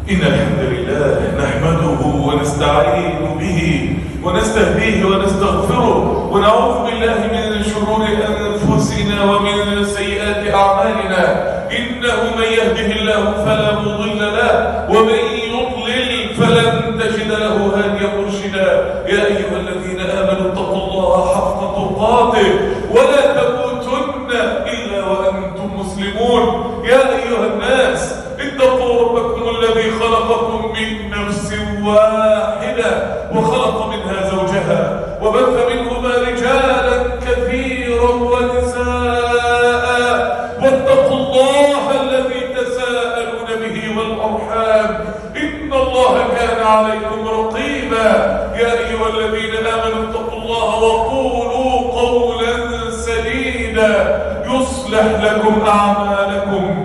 إن الحمد لله نحمده ونستعين به ونستهديه ونستغفره ونعوذ بالله من شرور أنفسنا ومن سيئات أعمالنا. إنه من يهده الله فلا مضل له ومن يضلل فلن تجد له هاديا مرشدا. يا أيها الذين آمنوا اتقوا الله حق تقاته ولا تموتن إلا وأنتم مسلمون. يا أيها الناس اتقوا ربكم الذي خلقكم من نفس واحدة وخلق منها زوجها وبث منهما رجالا كثيرا ونساء واتقوا الله الذي تساءلون به والأرحام إن الله كان عليكم رقيبا. يا أيها الذين آمنوا اتقوا الله وقولوا قولا سديدا يصلح لكم أعمالكم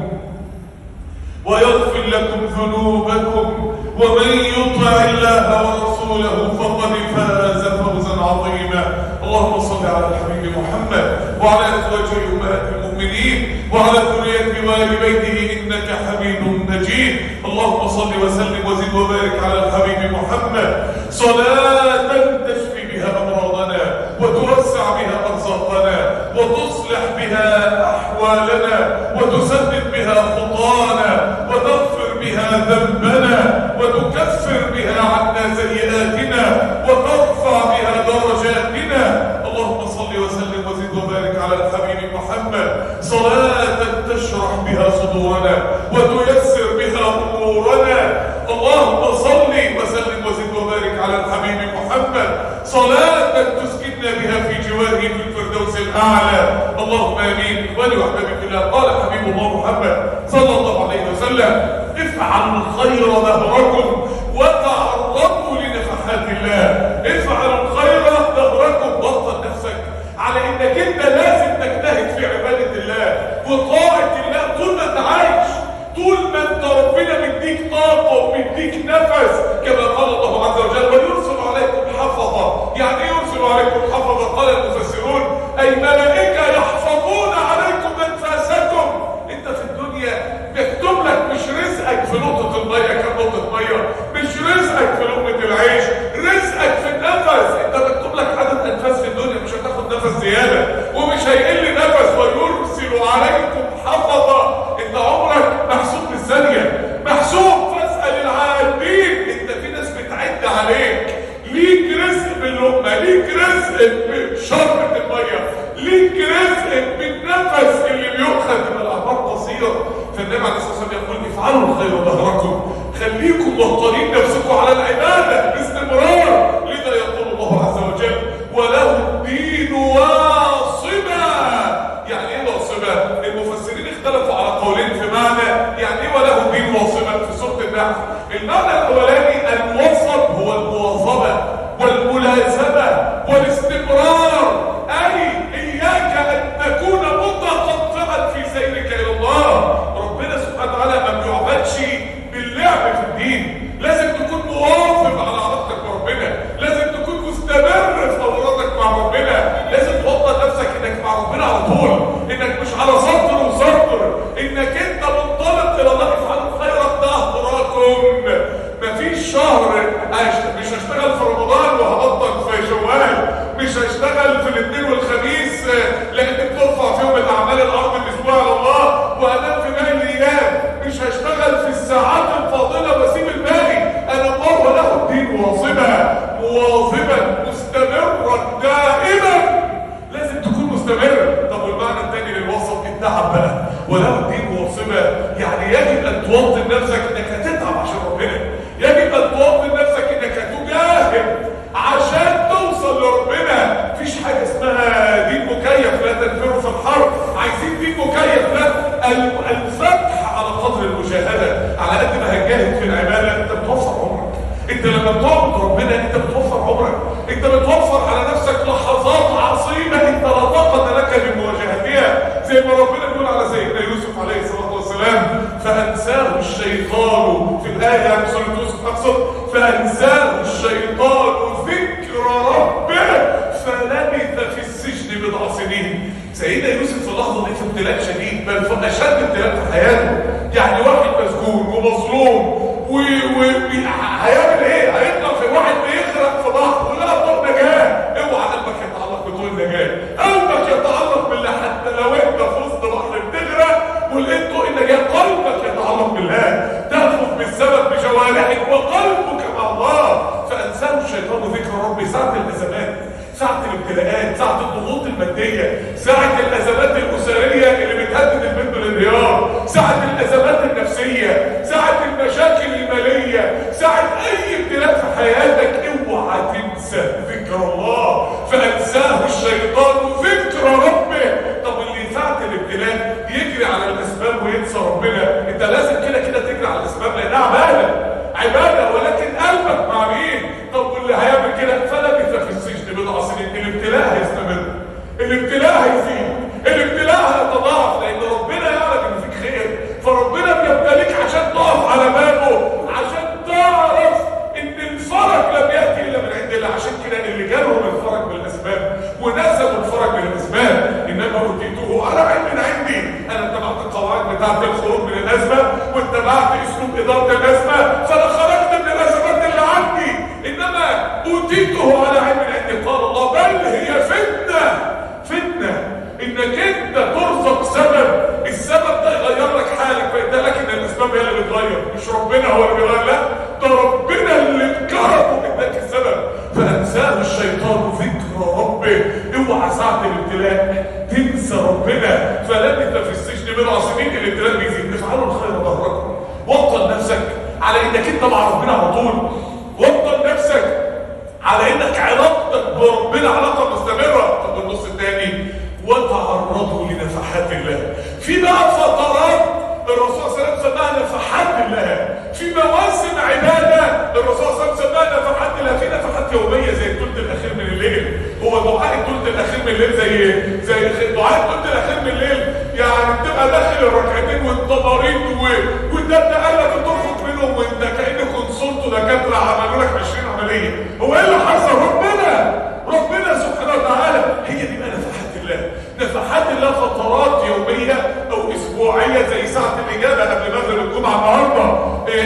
ويغفر لكم ذنوبكم ومن يطع الله ورسوله فقد فاز فوزا عظيما. اللهم صل على الحبيب محمد وعلى ازواجه امهات المؤمنين وعلى ذريته وآل بيته انك حميد مجيد. اللهم صل وسلم وزد وبارك على الحبيب محمد صلاة تشفي بها امراضنا وتوسع بها ارزاقنا وتصلح بها احوالنا وتسدد بها خطانا وتغفر بها ذنبنا وتكفر بها عنا سيئاتنا وترفع بها درجاتنا. اللهم صل وسلم وزد وبارك على الحبيب محمد صلاة تشرح بها صدورنا وتيسر بها امورنا. اللهم صل وسلم وزد وبارك على الحبيب محمد صلاة تسكننا بها في جواره في الفردوس الاعلى. اللهم امين. ولوحدك الله قال حبيب الله محمد صلى الله عليه وسلم افعلوا الخير ظهركم وتعرضوا لنفحات الله. افعلوا الخير ظهركم. بطل نفسك على انك انت لازم تجتهد في عبادة الله وطاعة الله طول ما انت عايش، طول ما انت ربنا مديك طاقة ومديك نفس كما قال الله عز وجل ويرسل عليكم حفظة. يعني ايه يرسل عليكم حفظة؟ قال المفسرون اي ملائكة يحفظون عليكم انفاسكم. انت في الدنيا مكتوب لك مش رزقك في نقطة المية كم نقطة مية، مش رزقك في لقمة العيش، رزقك في النفس. انت مكتوب لك عدد انفاس في الدنيا، مش هتاخد نفس زيادة ومش هيقل نفس. ويرسل عليكم حفظة. انت عمرك محسوب بالثانية، محسوب. فاسأل العادين. انت في ناس بتعد عليك. ليك رزق باللقمة، ليك رزق بشربة المية، ليك رزق بالنفس اللي بيؤخذ من الاعمار قصيرة. فالنبي عليه الصلاة والسلام يقول افعلوا الخير ظهركم. خليكم مهطلين نفسكم على العبادة باستمرار. لذا يقول الله عز وجل وله الدين واصبا. يعني ايه واصبا؟ المفسرين اختلفوا على قولين في معنى يعني ايه وله الدين واصبا في سورة النحل. المعنى الاولاني الوصب هو المواظبة والملازمة والاستمرار، اي اياك ان تكون متقطعا في سيرك الى الله. ربنا سبحانه وتعالى ما بيعبدش باللعب في الدين. لازم تكون مواظب على علاقتك بربنا، لازم تكون مستمر في اورادك مع ربنا، لازم توضح نفسك انك مع ربنا على طول، انك مش على سطر وسطر، انك انت منطلق الى الله. افعلوا الخير ظهركم. مفيش شهر مش هشتغل في رمضان وهبطل في شوال، مش هشتغل في الاثنين والخميس لان بترفع فيهم الاعمال الارض الاسبوع على الله وانام في باقي الايام، مش هشتغل في الساعات الفاضله واسيب الباقي. انا الله وله الدين واظبا، مواظبا مستمرا دائما. لازم تكون مستمر. طب والمعنى الثاني للوصف التعب بقى. وله الدين واظبا يعني يجب ان توطن نفسك انك هتتعب عشان ربنا، يجب ان توطن نفسك انك هتجاهد عشان توصل لربنا. مفيش حاجه اسمها دين مكيف لا تنفروا في الحرب. عايزين دين مكيف. لا، الفتح على قدر المجاهده. على قد ما هتجاهد في العباده انت بتوفر عمرك. انت لما بتعبد ربنا انت بتوفر عمرك، انت بتوفر على نفسك لحظات عصيبه انت لا طاقه لك بمواجهتها. زي ما ربنا بيقول على سيدنا يوسف عليه الصلاه والسلام فانساه الشيطان في الايه يعني سوره يوسف اقصد فانساه الشيطان ذكر ربه فلبث في السجن بضع سنين. سيدنا يوسف في اللحظه دي في ابتلاء شديد، بل في اشد ابتلاء في حياته. يعني واحد مسجون ومظلوم هيعمل ايه؟ هيطلع في واحد بيغرق في بحر ولا طول نجاه. اوعى قلبك يتعلق بطول النجاه، قلبك يتعلق بالله. حتى لو انت في وسط بحر بتغرق ولقيت طول النجاه، قلبك يتعلق بالله. تهفف بالسبب بجوارحك وقلبك مع الله. فانساه الشيطان ذكر ربي ساعه الازمات، ساعة الابتلاءات، ساعة الضغوط المادية، ساعة الأزمات الأسرية اللي بتهدد البيت بالانهيار، ساعة الأزمات النفسية، ساعة المشاكل المالية، ساعة أي ابتلاء في حياتك. اوعى تنسى ذكر الله، فأنساه الشيطان ذكر ربه. طب اللي ساعة الابتلاء يجري على الأسباب وينسى ربنا، أنت لازم كده تجري على الأسباب لأنها عبادة، ولكن قلبك مع مين؟ طب واللي هيعمل كده فلبث في السجن بضع سنين. الابتلاء هيستمر، الابتلاء هيزيد، الابتلاء هيتضاعف، لان ربنا يعلم ان فيك خير. فربنا بيبتليك عشان تقف على بابه، عشان تعرف ان الفرج لم ياتي الا من عند الله. عشان كده اللي جالهم الفرج بالاسباب ونزلوا الفرج بالاسباب. انما اوتيته على علم عندي. انا اتبعت القواعد بتاعت الخروج من الازمه، واتبعت اسلوب اداره الازمه، فانا خرجت من الازمات اللي عندي. انما اوتيته على علم عندي. قال الله بل هي فتنه انك انت ترزق سبب، السبب ده يغير لك حالك، فانت لكن الاسباب هي اللي بتغير، مش ربنا هو اللي بيغير. لا، ده ربنا اللي بكرمه اداك السبب. فانساه الشيطان ذكر ربه. اوعى ساعه الابتلاء تنسى ربنا. فلبث في السجن بضع سنين. الابتلاء بيزيد. افعلوا الخير ظهركم. وطن نفسك على انك انت مع ربنا على طول. وطن نفسك على انك علاقتك بربنا علاقه مستمره. طب النص الثاني وتعرضوا لنفحات الله. في بقى فترات الرسول صلى الله عليه وسلم سماها نفحات الله، في مواسم عباده الرسول صلى الله عليه وسلم سماها نفحات الله. في نفحات يوميه زي الثلث الاخير من الليل. هو دعاء الثلث الاخير من الليل زي دعاء الثلث الاخير من الليل، يعني بتبقى داخل الركعتين وانت مريض وده قالك ترفض منهم وانت كأن كونسلت دكاتره عملوا لك 20 عمليه. هو ايه اللي حصل؟ ربنا سبحانه وتعالى. هي دي بقى نفحات الله. نفحات الله فترات يوميه او اسبوعيه زي ساعه الاجابه قبل مغرب الجمعه النهارده،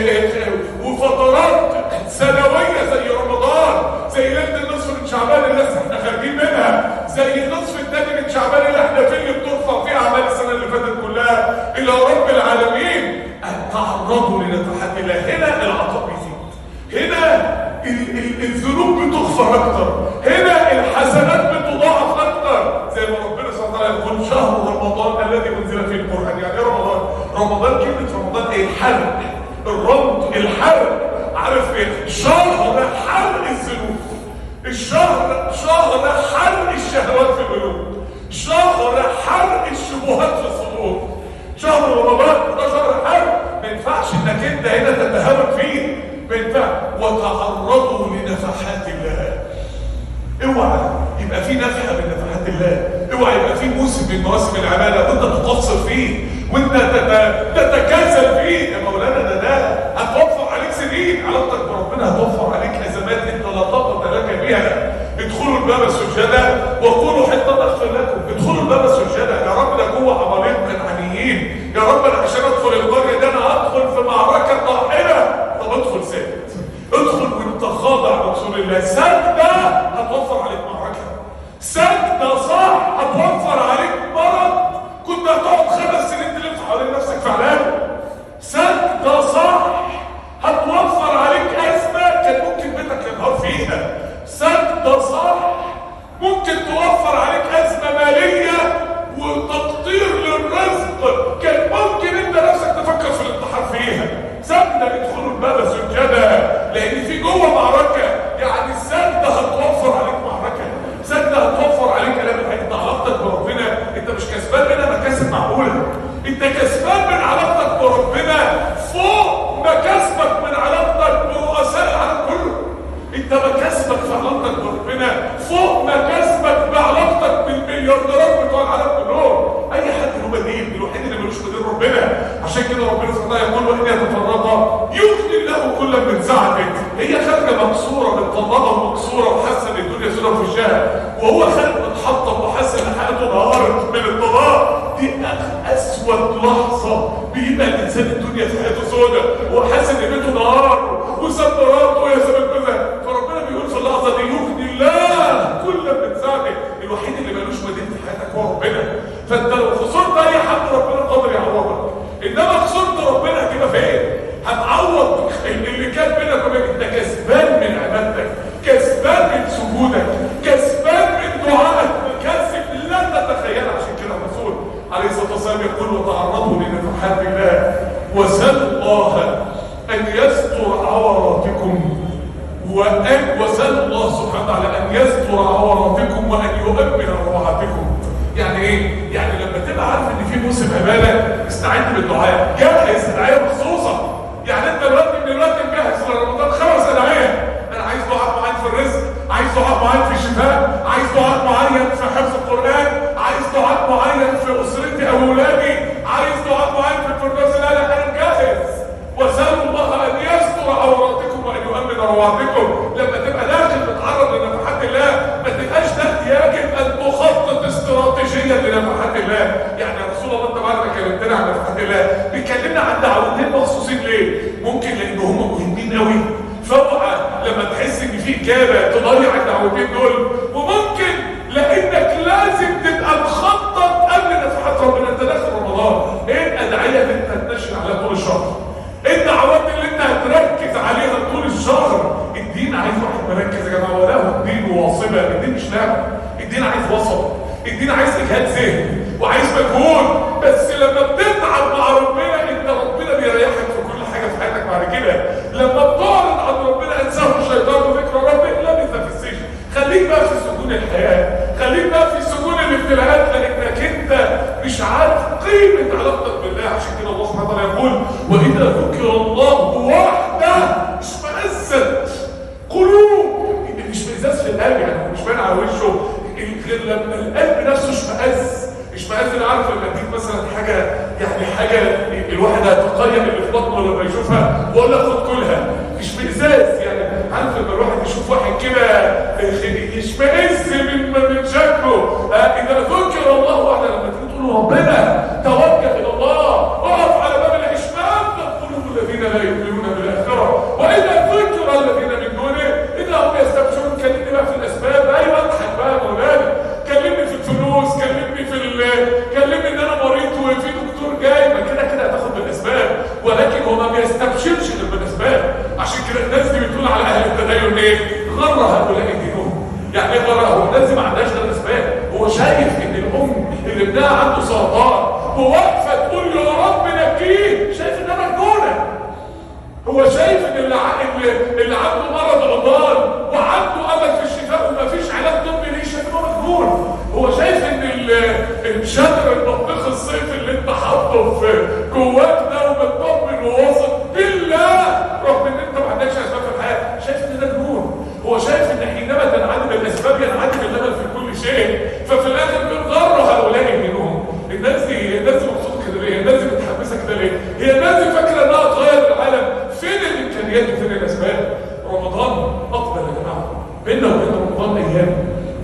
وفترات سنويه زي رمضان، زي ليله النصف من شعبان اللي لسه احنا خارجين منها، زي النصف الثاني من شعبان اللي احنا فيه اللي بترفع فيه اعمال السنه اللي فاتت كلها الى رب العالمين. ان تعرضوا لنفحات الله. هنا العطاء بيزيد، هنا الذنوب بتغفر اكتر، هنا الحسنات بتضاعف اكتر. زي ما ربنا سبحانه وتعالى يقول شهر رمضان الذي انزل فيه القران. يعني ايه رمضان؟ كلمه رمضان ايه؟ الحرق، الرمض، الحرق. عارف ايه؟ شهر حرق الذنوب، الشهر حرق الشهوات في القلوب، شهر حرق الشبهات في الصدور. شهر رمضان ده شهر حرق. ما ينفعش انك انت هنا تتهاون فيه، ما ينفعش. وتعرضوا لنفحات الله. اوعى يبقى في نفحه من نفحات الله، اوعى يبقى في موسم من مواسم العباده وانت تقصر فيه وانت تتكاسل فيه. يا مولانا ده هتوفر عليك سنين. علاقتك بربنا هتوفر عليك ازمات انت لا طاقه لك بها. ادخلوا الباب سجدا وقولوا حتى نغفر لكم. ادخلوا الباب سجدا. يا رب ده جوه عمالقه كنعانيين، يا رب انا عشان ادخل القريه ده انا هدخل في معركه طاحنه. طب ادخل ساكت، ادخل وانت خاضع لرسول الله. سجده هتوفر عليك معركه، سجده صح هتوفر عليك مرض كنت هتقعد 5 سنين تلف حوالين نفسك في علاجه. سجده صح هتوفر عليك ازمه كان ممكن بيتك ينهار فيها. سجده صح ممكن توفر عليك ازمه ماليه وتقطير للرزق كان ممكن انت نفسك تفكر في الانتحار فيها. سجده ادخلوا الباب سجدا، لان في جوه معركه. يعني السجده هتوفر عليك معركه، سجده هتوفر عليك كلام الحق. انت علاقتك بربنا انت مش كسبان منها مكاسب معقوله، انت كسبان من علاقتك بربنا فوق مكاسبك من علاقتك برؤساء العالم كله. انت مكاسبك في علاقتك بربنا فوق مكاسبك بعلاقتك بالمليارديرات بتوع العالم كلهم. اي حد له بديل، الوحيد اللي ملوش بديل ربنا. عشان كده ربنا سبحانه وتعالى يقول وان يتفرقا يغني له كل من سعته. هي خارجه مكسوره متطرقه ومكسوره وحاسه ان الدنيا سودة في وشها، وهو خارج متحطم وحاسس ان حياته انهارت من الطلاق. دي اسود لحظه بيبقى الانسان الدنيا في حياته سودة وحاسس ان بيته نار وساب مراته ويا ساب كذا، فربنا بيقول في اللحظه دي يغني الله كل من ساعته. الوحيد اللي مالوش بديل في حياتك هو ربنا. فانت لو خسرت اي حد ربنا قادر يعوضك، انما خسرت ربنا هتبقى فين؟ هتعوض اللي كان بينك وبين. انت كسبان من عبادتك، كسبان من سجودك، كسبان من دعائك، كسب لا تتخيل. عشان كده الرسول عليه الصلاه والسلام يقول وتعرضوا لنفحات الله وسلوا الله ان يستر عوراتكم وسلوا الله سبحانه وتعالى ان يستر عوراتكم وان يؤمن روعاتكم. يعني ايه؟ يعني لما تبقى عارف ان في موسم عباده استعد بالدعاء، جهز دعايه مخصوصه. يعني انت دلوقتي مجهز لرمضان 5 دعايه. انا عايز دعاء معين في الرزق، عايز دعاء معين في الشفاء، عايز دعاء معين في حفظ القران، عايز دعاء معين في اسرتي او اولادي، عايز دعاء معين في الفردوس الاعلى. انا مجهز. وسلوا الله ان يستر عوراتكم وان يؤمن روعاتكم. لما تبقى داخل تتعرض لنفحات الله ما تبقاش ده يجب ان تخطط استراتيجيا لنفحات الله. يعني يا رسول الله انت بعد ما كلمتنا عن نفحات الله بيكلمنا عن دعوتين مخصوصين ليه؟ ممكن لان هم مهمين قوي، فاوعى لما تحس ان في اجابه تضيع الدعوتين دول، وممكن لانك لازم تبقى مخطط قبل نفحات ربنا. انت داخل رمضان، ايه الادعيه اللي انت هتنشن عليها طول الشهر؟ ايه الدعوات اللي انت هتركز عليها طول الشهر؟ الدين عايز واحد مركز يا جماعه، ولا هو الدين واصبه. الدين مش لعبه، الدين عايز وسط، الدين عايز اجهاد ذهن وعايز مجهود. بس لما بتتعب مع ربنا انت ربنا بيريحك في كل حاجه في حياتك بعد كده. لما بتعرض عن ربنا انساه الشيطان وذكر ربك لبث في السجن. خليك بقى في سجون الحياه، خليك بقى في سجون الابتلاءات، لانك انت مش عارف قيمه علاقتك بالله. عشان كده الله سبحانه وتعالى يقول واذا ذكر الله وحده اشمئزت قلوب. مش اشمئزاز في القلب، يعني مش باين على وشه، غير لما القلب نفسه اشمئز. انا عارف لما اديك مثلا حاجه، يعني حاجه الواحد هيتقيم اللي في بطنه لما يشوفها ولا خد كلها. اشمئزاز يعني عارف لما الواحد يشوف واحد كده يشمئز من شكله. اذا ذكر الله وحده، لما تيجي تقول ربنا توجه الى الله، اقف على باب الاشمئز قلوب الذين لا يؤمنون بالاخره واذا ذكر الذين من دونه اذا هم يستبشرون. كلمني بقى في الاسباب. ايوه اضحك بقى يا مولانا، كلمني في الفلوس، كلمني كلمني ان انا مريض وفي دكتور جاي. ما كده هتاخد بالاسباب، ولكن هو ما بيستبشرش غير بالاسباب. عشان كده الناس دي بتقول على اهل التدين ايه؟ غر هؤلاء دينهم. يعني ايه غر؟ هو الناس دي ما عندهاش غير اسباب. هو شايف ان الام اللي ابنها عنده سرطان وواقفه تقول يا رب نجيه، شايف انها مجنونه. هو شايف ان اللي عنده مرض عضال وعنده امل في الشفاء ومفيش علاج طبي ليه، شايف انه مجنون. هو شايف ان الشجر البطيخ الصيف اللي انت حاطه في جواك ده ومطمن وواثق بالله رغم ان انت ما عندكش اسباب في الحياه، شايف ان ده مجنون. هو شايف ان حينما تنعدم الاسباب ينعدم الامل في كل شيء. ففي الاخر بيغروا هؤلاء منهم. الناس دي مبسوطه كده ليه؟ الناس دي متحمسه كده ليه؟ هي الناس دي فاكره انها تغير العالم. فين الامكانيات وفين الاسباب؟ رمضان اقبل يا جماعه، بيننا وبين رمضان ايام.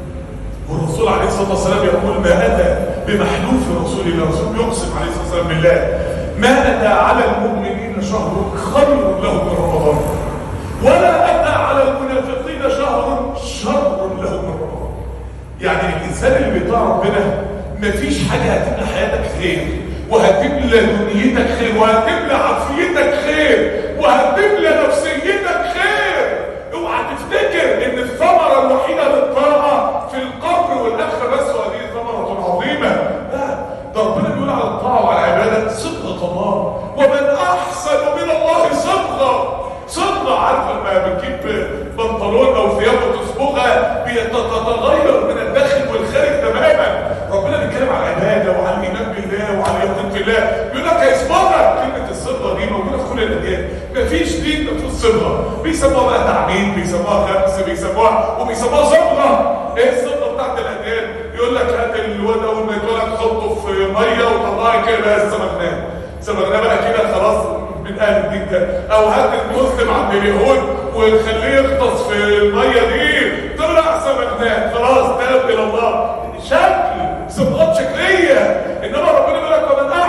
والرسول عليه الصلاه والسلام يقول ما اتى بمحلوف رسول الله، الرسول يقسم عليه الصلاه والسلام بالله ما اتى على المؤمنين شهر خير لهم من رمضان ولا اتى على المنافقين شهر شر لهم من رمضان. يعني الانسان اللي بيطاع ربنا مفيش حاجه هتبقى حياتك خير وهتملى دنيتك خير وهتملى عافيتك خير وهتملى نفسيتك خير. اوعى تفتكر ان الثمره الوحيده للطاعه في القبر والاخره بس، وهذه ثمره عظيمه. لا، ده ربنا بيقول على الطاعه وعلى العباده صبغه الله، ومن احسن من الله صبغه. عارف لما بتجيب بنطلون او ثياب وتصبغها بتتغير من الداخل والخارج تماما. ربنا بيتكلم على العباده وعلى الايمان بالله وعلى اليقين في الله، بيقول لك هيصبغك. كلمه الصبغه دي موجوده في كل الاديان، مفيش دين ما فيهوش صبغه. بيسموها بقى تعميم، بيسموها خمس، وبيسموها صبغه. ايه الصبغه بتاعت الاديان؟ يقول لك هات الواد اول ما يتولد حطه في ميه وطلعي كده سمغناه بقى كده خلاص من اهل الدين ده. او هات المسلم عند اليهود وخليه يغطس في الميه دي طلع سمغناه خلاص تاب الى الله. شكل صبغات شكليه. انما ربنا بيقول لك ومن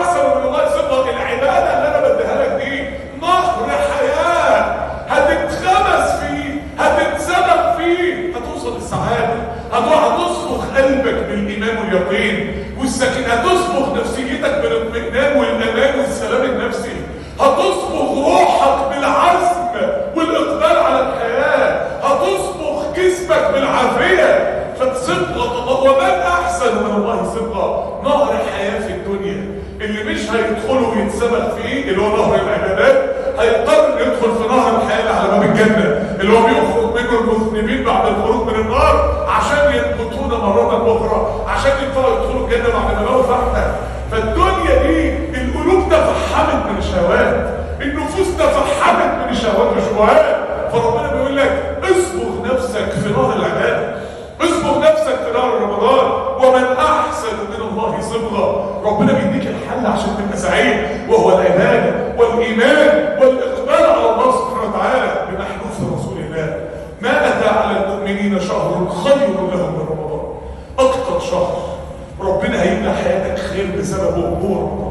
اللي مش هيدخلوا ويتسبق فيه اللي هو نهر العبادات هيضطر يدخل في نهر الحياه اللي على باب الجنه اللي هو بيخرج منه المذنبين بعد الخروج من النار عشان ينبتون مره اخرى، عشان ينفعوا يدخلوا الجنه بعد ما بقوا فحمه. فالدنيا دي القلوب تفحمت من الشهوات، النفوس تفحمت من الشهوات والشبهات. فربنا بيقول لك اصبغ نفسك في نهر العباده، اصبغ نفسك في نهر رمضان، ومن احسن من الله صبغه. ربنا بيديك الحل عشان تبقى سعيد، وهو العباده والايمان والاقبال على الله سبحانه وتعالى بمحبوس رسول الله. ما اتى على المؤمنين شهر خير لهم من رمضان. اكتر شهر ربنا هيملى حياتك خير بسببه هو رمضان.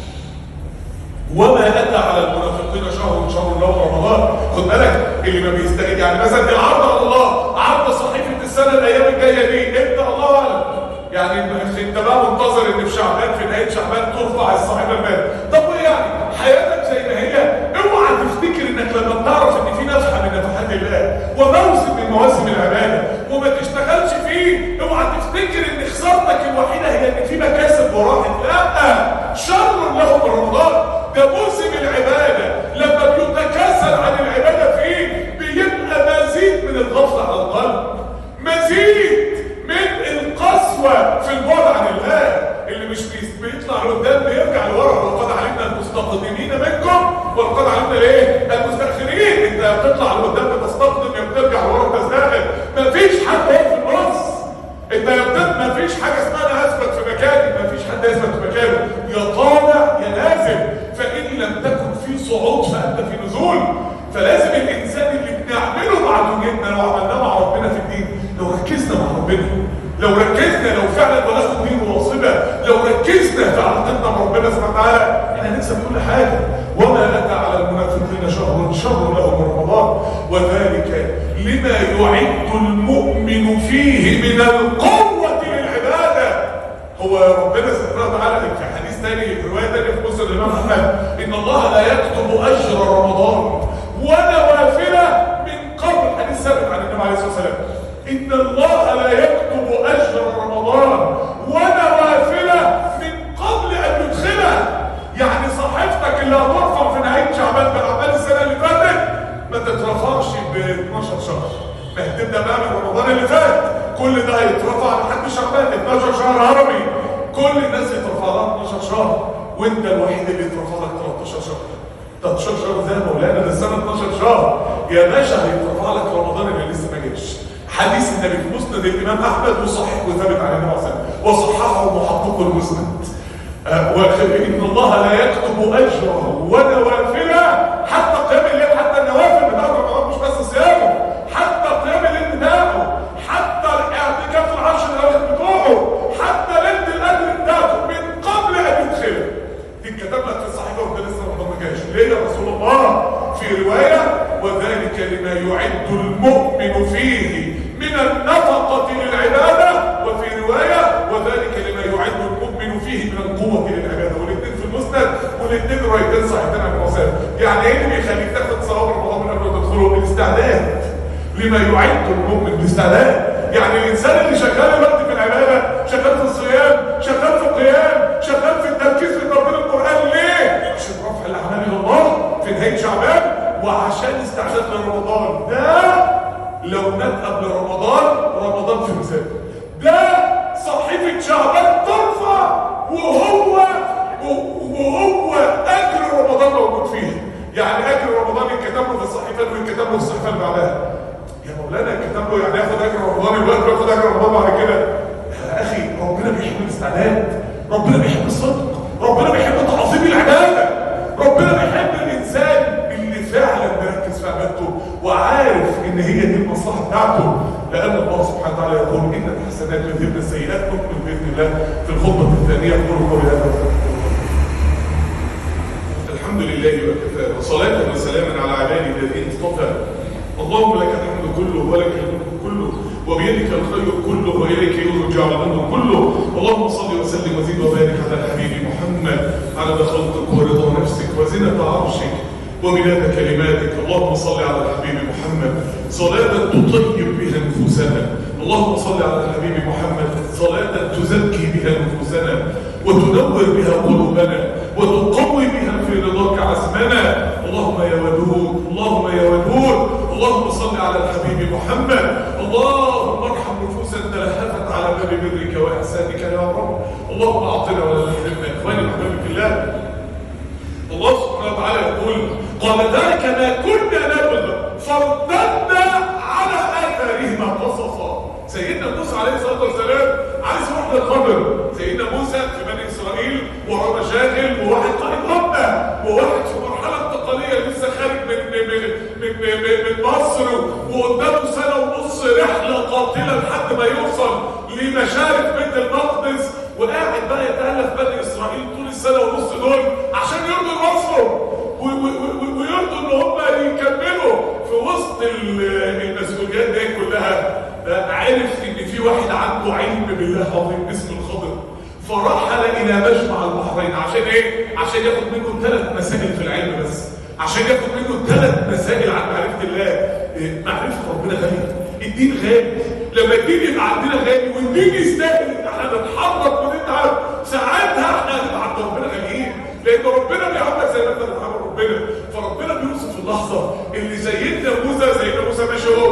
وما اتى على المنافقين شهر لهم رمضان. خد بالك اللي ما بيستجيب، يعني مثلا العرض على الله، عرض صحيفه السنه الايام الجايه دي انت الله اعلم، يعني انت بقى منتظر ان في شعبان، في نهايه شعبان ترفع الصحيفه المال. طب وايه يعني؟ حياتك زي ما هي. اوعى تفتكر انك لما تعرف ان في نفحه من نفحات الله وموسم من مواسم العباده وما تشتغلش فيه، اوعى تفتكر ان خسارتك الوحيده هي ان في مكاسب وراحت. لا، شر له من رمضان. ده موسم العباده، لما بيتكاسل عن العباده فيه بيبقى مزيد من الغفله على القلب، مزيد من القسوه في البعد عن الله. اللي مش بيطلع لقدام بيرجع لورا. وقد علمنا المستقدمين منكم وقد علمنا ايه؟ المستاخرين. انت بتطلع لقدام بتستقدم، يا بترجع لورا بتزدهر. مفيش حد واقف في النص. انت مفيش حاجه اسمها انا اثبت في مكاني، مفيش حد يثبت في مكانه، يا طالع يا نازل. فان لم تكن في صعود فانت في نزول. فلازم الانسان اللي بنعمله مع دنيتنا لو عملناه مع ربنا في الدين، لو ركزنا مع ربنا، لو ركزنا، لو فعلا بلغنا الدين واصبه، لو ركزنا في علاقتنا بربنا سبحانه وتعالى، احنا هنكسب كل حاجه. وما اتى على المنافقين شر لهم من رمضان، وذلك لما يعد المؤمن فيه من القوه للعباده. هو ربنا سبحانه وتعالى في حديث ثاني، في روايه ثانيه في مسند الامام احمد، ان الله لا يكتب اجر رمضان ونوافله من قبل. حديث ثابت عن النبي عليه الصلاه والسلام، ان الله لا يكتب اجر رمضان ونوافله من قبل ان يدخله. يعني صحيفتك اللي هترفع في نهايه شعبان من اعمال السنه اللي فاتت ما تترفعش ب 12 شهر، ما هتبدا بقى من رمضان اللي فات. كل ده هيترفع لحد شعبان 12 شهر عربي. كل الناس يترفع لها 12 شهر، وانت الوحيد اللي يترفع لك 13 شهر. 13 شهر زي ما مولانا، ده السنه 12 شهر يا باشا. هيترفع لك رمضان اللي لسه ما جاش. حديث النبي في مسند الامام احمد وصحيح وثابت عن النبي صلى الله عليه وسلم، وصححه محقق المسند. ان الله لا يكتب اجره ونوافله حتى قيام الليل، حتى النوافل بتاعت رمضان، مش بس صيامه، حتى قيام الليل بتاعه، حتى الاعتكاف العشر الاواخر بتوعه، حتى ليله القدر بتاعته من قبل ان يدخله. دي اتكتب لك في الصحيفه وانت لسه رمضان ما جاش. ليه يا رسول الله؟ في روايه وذلك لما يعد المؤمن فيه من النفقه للعباده، وفي روايه وذلك لما يعد المؤمن فيه من القوه للعباده. والاثنين في المسند، والاثنين روايتين صحيحتين عن المسند. يعني ايه اللي بيخليك تاخد ثواب رمضان من قبل ما تدخله؟ الاستعداد لما يعد المؤمن. باستعداد يعني الانسان اللي شغال دلوقتي في العباده، شغال في الصيام، شغال في القيام، شغال في التركيز في ترتيب القران. ليه؟ عشان رفع الاعمال الى الله في نهايه شعبان، وعشان استعداد لرمضان. ده لو مات قبل رمضان في مثال، ده صحيفه شعبان ترفع وهو اجر رمضان موجود فيها. يعني اجر رمضان يتكتب له في الصحيفه ويتكتب له في الصحيفه اللي بعدها. يا مولانا يتكتب له، يعني ياخد اجر رمضان دلوقتي وياخد اجر رمضان بعد كده. يا اخي ربنا بيحب الاستعداد، ربنا بيحب الصدق، ربنا بيحب تعظيم العباده، ربنا بيحب الانسان اللي فعلا مركز في عبادته وعارف ان هي دي المصلحه بتاعته. لان الله سبحانه وتعالى يقول ان الحسنات يذهبن السيئات. نكمل باذن الله في الخطبه الثانيه. نقول قولي هذا. الحمد لله وكفى، وصلاه وسلاما على عباده الذين اصطفى. اللهم لك الحمد كله ولك الملك كله وبيدك الخير كله واليك يرجع الامر كله. اللهم صل وسلم وزد وبارك على الحبيب محمد عدد خلقك ورضا نفسك وزنة عرشك ومداد كلماتك. اللهم صل على الحبيب محمد صلاة تطيب بها نفوسنا. اللهم صل على الحبيب محمد صلاة تزكي بها نفوسنا وتنور بها قلوبنا محمد. اللهم ارحم نفوسنا تلهفت على باب برك واحسانك يا رب. اللهم اعطنا ولا تحرمنا. اخواني واحبابي في الله، الله سبحانه وتعالى يقول: قال ذلك ما كنا نبغي فارتدنا على اثارهما قصصا. سيدنا موسى عليه الصلاه والسلام عايز يروح للقبر. سيدنا موسى في بني اسرائيل وراه مشاغل، وواحد قائد ربنا، وواحد في مرحله انتقاليه لسه خارج من مصر، وقدامه سنه ونص رحله قاتله لحد ما يوصل لمشارف بيت المقدس، وقاعد بقى يتالف بني اسرائيل طول السنه ونص دول عشان يرضوا مصر ويرضوا ان هم يكملوا. في وسط المسؤوليات دي كلها عرف ان في واحد عنده علم بالله عظيم اسمه الخضر، فرحل الى مجمع البحرين. عشان ايه؟ عشان ياخد منه 3 مسائل في العلم بس، عشان ياخد منه 3 مسائل عن معرفه الله. معرفه ربنا غاليه، الدين غالي. لما الدين يبقى عندنا غالي والدين يستاهل ان احنا نتحرك ونتعب، ساعتها احنا هنبقى عند ربنا غاليين، لان ربنا بيعمل زي ما احنا بنعمل ربنا. فربنا بيوصف اللحظه اللي سيدنا موسى ماشي هو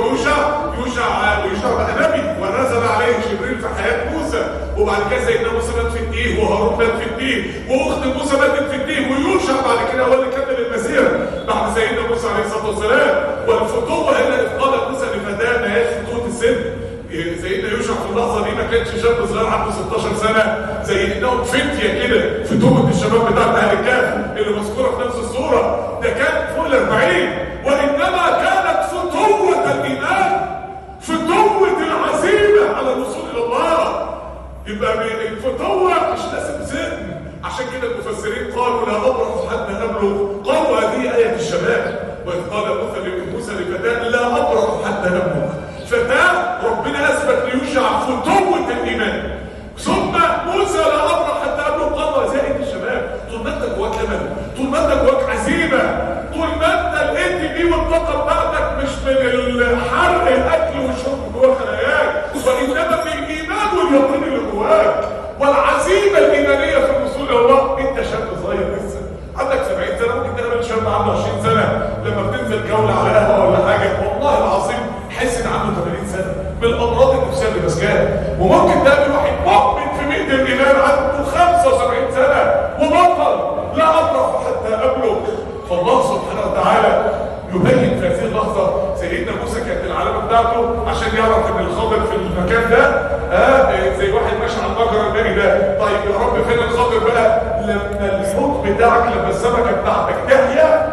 ويوشع بقى نبي، ونزل عليه جبريل في حياه موسى، وبعد كده سيدنا موسى مات في التيه، وهارون مات في التيه، واخت موسى ماتت في التيه، ويوشع بعد كده هو اللي كمل المسيره بعد سيدنا موسى عليه الصلاه والسلام. والفتوه هنا اذ قالت موسى لفتاه ما هياش فتوه السن. سيدنا يوشع في اللحظه دي ما كانش شاب صغير عنده 16 سنه زي انهم فتيه كده، فتوه الشباب بتاعت اهل الكهف اللي مذكوره في نفس الصوره، ده كان فوق ال40، وانما كانت فتوه الايمان، فتوه العزيمه على الوصول الى الله. يبقى الفتوه مش لازم سن. عشان كده المفسرين قالوا لا ابرح حتى نبلغ، قالوا هذه ايه الشباب. واذ قال موسى لفتاه لا ابرح حتى نبلغ، فتاه ربنا اثبت ليوشع فتوه الايمان. ثم موسى لا ابرح حتى ابلغ، قالوا زائد الشباب. طول ما انت جواك امل، طول ما انت جواك عزيمه، طول ما انت لقيت دي والطاقه بتاعتك مش من الحرق الاكل والشرب جوه خلاياك، وانما من الايمان واليقين اللي جواك والعزيمه الايمانيه في الوصول الى الله. انت شاب صغير لسه عندك 70 سنه، ممكن تقابل شاب عنده 20 سنه لما بتنزل جوله على قهوه ولا حاجه، والله العظيم حس ان عنده 80 سنه بالامراض النفسيه اللي ماسكاه. وممكن تقابل واحد مؤمن في مئة الايمان عنده 75 سنه وبطل لا ابرح حتى ابلغ. فالله سبحانه وتعالى يبين في هذه اللحظه. سيدنا موسى كانت العلامه بتاعته عشان يعرف ان الخضر في المكان ده زي واحد ماشي على المجرى المائي ده. طيب يا رب فين الخضر بقى؟ لما الحوت بتاعك، لما السمكه بتاعتك تحيا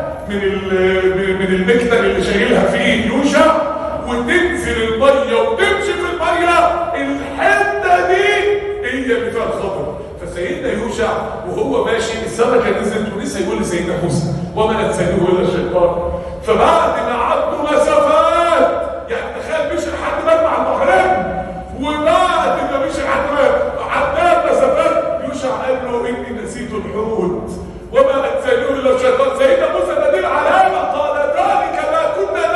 من المكتب اللي شايلها فيه يوشع وتنزل الميه وتمشي في الميه، الحته دي هي اللي فيها الخضر. فسيدنا يوشع وهو ماشي السمكه نزلت ولسه يقول لسيدنا موسى وما ننسانيه الا الشيطان. فبعد ما عدوا مسافات، يعني تخيل مشي لحد مجمع البحرين، وبعد ما مشي لحد عدى مسافات يوشع قال له اني نسيت الحوت وما ننسانيه الا الشيطان. سيدنا موسى ده دي العلامه، قال ذلك ما كنا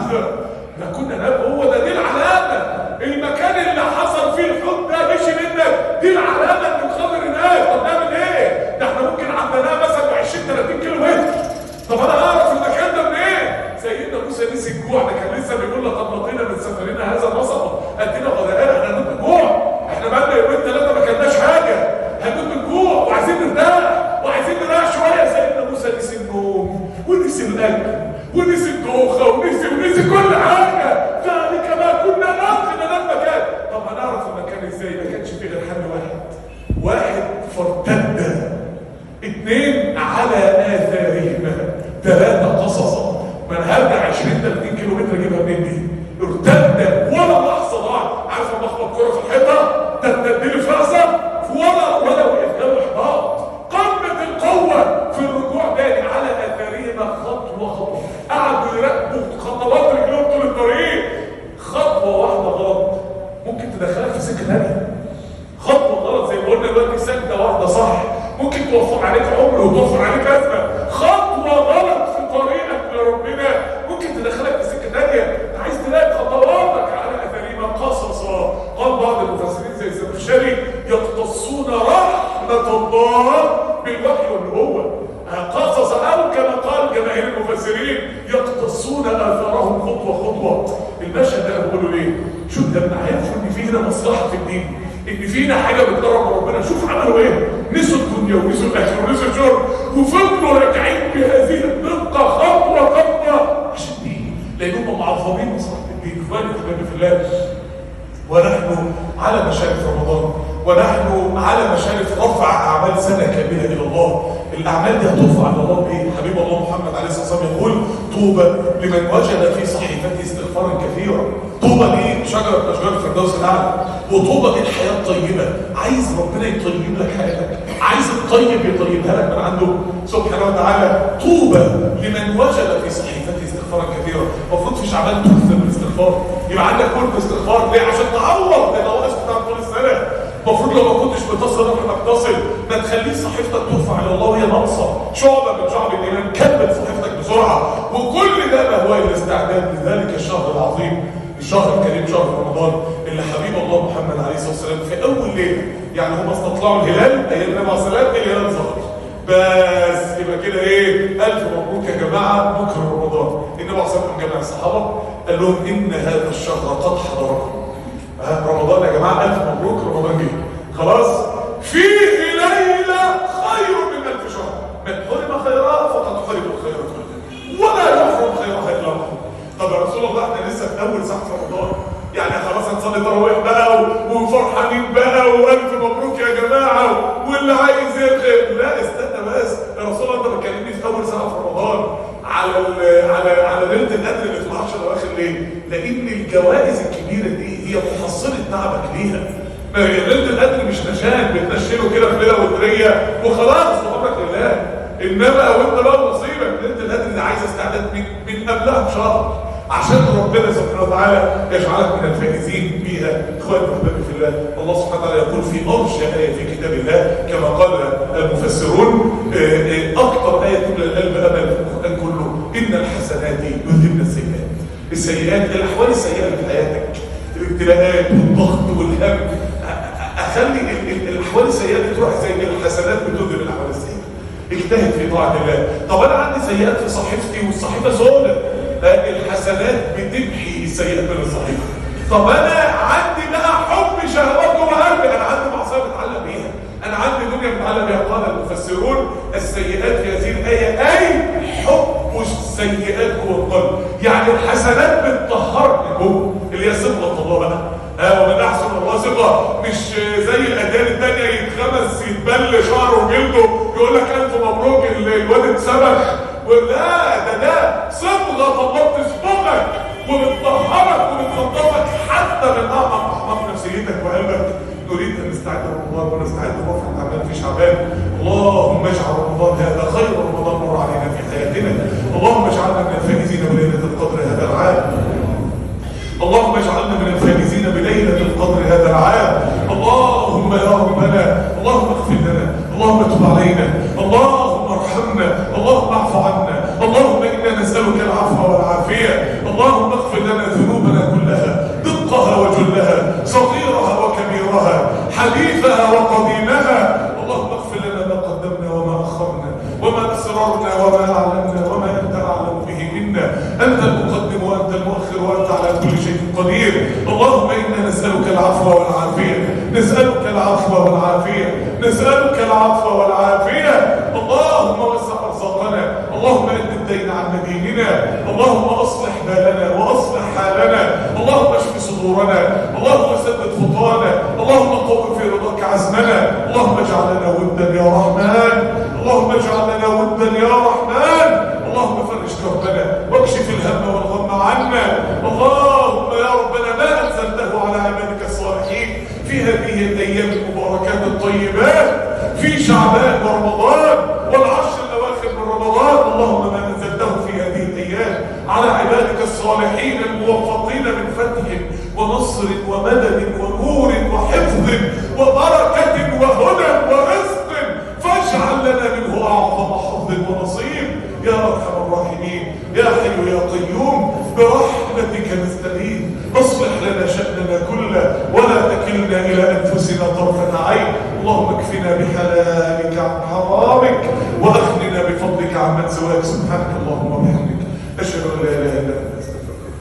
نبغي، هو ده دي العلامه. المكان اللي حصل فيه الحوت ده مشي منك، دي العلامه ان الخضر هناك. طب نعمل ايه؟ ده احنا ممكن عندنا مثلا 20-30 كيلو متر. طب انا اعرف المكان ده منين؟ سيدنا موسى نسي الجوع، ده كان لسه بيقول لقد لقينا من سفرنا هذا نصبا، ادينا غداءنا، احنا هنموت من الجوع، احنا بقالنا يومين 3 ما كلناش حاجه، هنموت من الجوع وعايزين نرتاح وعايزين نريح شويه. سيدنا موسى نسي النوم ونسي الاكل ونسي الدوخه ونسي كل حاجه. ذلك ما كنا نبغي ده المكان. طب هنعرف المكان ازاي؟ ما كانش فيه غير حل واحد فارتد، 2 على آثارهما، 3 قصصا. ما انا هرجع 20-30 كيلو متر اجيبها منين دي؟ ارتد ولا لحظه ضاعت. عارف لما اخبط كوره في الحيطه ترتد لي في راسها ولا وقف جنب احباط. قمه القوه في الرجوع تاني على آثارهما، خطوه قعدوا يراقبوا خطوات رجلهم طول الطريق. خطوه واحده غلط ممكن تدخلك في سكه ثانيه. خطوه غلط زي ما قلنا دلوقتي، سكه واحده صح ممكن توفر عليك عمر وتوفر عليك ازمه. خطوه غلط في طريقك لربنا ممكن تدخلك في سكه ثانيه. عايز تلاقي خطواتك على اثارهما قصصا. قال بعض المفسرين زي الزمخشري يقتصون رحمه الله بالوحي والنبوه. قصص او كما قال جماهير المفسرين يقتصون اثارهم خطوه خطوه. المشهد ده انا بقوله ليه؟ شوف لما عرفوا ان في هنا مصلحه في الدين، ان فينا حاجه بتقرب ربنا، شوف عملوا ايه؟ نسوا الدنيا ونسوا الاكل ونسوا الشرب وفضلوا راجعين بهذه الدقه خطوه خطوه عشان الدين، لانهم معظمين مصلحه الدين. اخواني في الله، ونحن على مشارف رمضان، ونحن على مشارف رفع اعمال سنه كامله الى الله. الاعمال دي هترفع الى الله بايه؟ حبيب الله محمد عليه الصلاه والسلام يقول: طوبى لمن وجد في صحيفته استغفارا كثيرا. طوبى دي شجره من اشجار الفردوس الاعلى، وطوبى دي الحياه الطيبه. عايز ربنا يطيب لك حياتك، عايز الطيب يطيبها لك من عنده سبحانه وتعالى. طوبى لمن وجد في صحيفته استغفارا كثيرا. المفروض في شعبان تكثر من الاستغفار، يبقى عندك كل استغفار. ليه؟ عشان تعوض النواقص بتاعت طول السنه. المفروض لو ما كنتش بتصل انك تصل، ما تخليش صحيفتك ترفع الى الله وهي ناقصه. شعبه من شعب الايمان، كمل صحيفتك بسرعه. وكل ده ما هو الاستعداد لذلك الشهر العظيم، الشهر الكريم، شهر رمضان، اللي حبيب الله محمد عليه الصلاه والسلام في اول ليله، يعني هم استطلعوا الهلال ايام النبي عليه الصلاه والسلام، الهلال ظهر بس يبقى كده ايه؟ الف مبروك يا جماعه، بكره رمضان. النبي عليه الصلاه والسلام جمع الصحابه قال لهم: ان هذا الشهر قد حضركم. رمضان يا جماعه، الف مبروك، رمضان جه خلاص. فيه ليله خير من 1000 شهر، من حرم خيرها فقد حرم الخير كله، ولا يحرم خيرها الا الله. طب يا رسول الله، احنا لسه في اول ساعه رمضان، يعني خلاص هنصلي تراويح بقى وفرحانين بقى والف مبروك يا جماعه واللي عايز يدخل. لا استنى بس يا رسول الله، انت بتكلمني في اول ساعه في رمضان على ليله القدر اللي في العشر الاواخر. ليه؟ لان الجوائز الكبيره دي هي محصله تعبك ليها. ليله القدر مش نشان بتنشله كده في ليله وتريه وخلاص وامرك لله، انما وانت بقى نصيبك ليله القدر اللي عايز استعداد من قبلها بشهر عشان ربنا سبحانه وتعالى يجعلك من الفائزين بيها. اخواني واحبابي في الله، الله سبحانه وتعالى يقول في ارجى ايه في كتاب الله كما قال المفسرون: اكثر ايه تملى القلب امل في القران كله: ان الحسنات يذهبن السيئات. السيئات، الاحوال السيئه اللي في حياتك، الابتلاءات والضغط والهم، اخلي الاحوال السيئه دي تروح زي الحسنات بتذهب الاحوال السيئه. اجتهد في طاعه الله. طب انا عندي سيئات في صحيفتي والصحيفه سوداء، الحسنات بتمحي السيئات من الصحيفه. طب انا عندي بقى حب شهوات جوه قلبي، انا عندي معصيه بتعلق بيها، انا عندي دنيا بتعلق بيها. قال المفسرون: السيئات في هذه الايه اي حب السيئات جوه القلب، يعني الحسنات بتطهرك من جوه، اللي هي صفه الله بقى. ومن احسن الله صفه، مش زي الاديان الثانيه يتخمس يتبل شعره وجلده يقول لك الف مبروك الواد اتسبخ. ولا ده صبغه الله بتصبغك وبتطهرك وبتنظفك حتى من اعمق اعماق نفسيتك وقلبك. نريد ان نستعد لرمضان ونستعد لرفع الاعمال في شعبان. اللهم اجعل رمضان هذا خير رمضان مر علينا في حياتنا. اللهم اجعلنا من الفائزين بليله القدر هذا العام. اللهم اجعلنا من الفائزين بليله القدر هذا العام. اللهم يا ربنا، اللهم اغفر لنا، اللهم تب علينا، اللهم ارحمنا، اللهم اعف عنا، اللهم انا نسالك العفو والعافيه. اللهم اغفر لنا ذنوبنا كلها، دقها وجلها، صغيرها وكبيرها، حديثها وقديمها. اللهم اغفر لنا ما قدمنا وما اخرنا وما اسررنا وما اعلنا وما انت اعلم به منا. انت المقدم وانت المؤخر وانت على كل شيء قدير. اللهم انا نسالك العفو والعافيه، نسالك العفو والعافيه، نسالك العفو والعافيه. اللهم وسع ارزاقنا، اللهم اد الدين عن مديننا، اللهم اصلح بالنا واصلح حالنا، اللهم اشف صدورنا، اللهم سدد خطانا، اللهم قوم في رضاك عزمنا. اللهم اجعل لنا ودا يا رحمن، اللهم اجعل لنا ودا يا رحمن. اللهم فرج كربنا واكشف الهم والغم عنا. اللهم يا ربنا ما انزلته على عبادك الصالحين في هذه الايام المباركات الطيبات في شعبان ورمضان والعشر الاواخر من رمضان، اللهم ما انزلته في هذه الايام على عبادك الصالحين الموفقين من فتح ونصر ومدد ونور وحفظ وبركه وهدى ورزق، فاجعل لنا منه اعظم حظ ونصيب يا ارحم الراحمين يا حي يا قيوم. برحمتك نستغيث، اصلح لنا شأننا كله ولا تكلنا الى انفسنا طرفة عين. اللهم اكفنا بحلالك عن حرامك واغننا بفضلك عمن سواك. سبحانك اللهم وبحمدك، اشهد ان لا اله الا انت.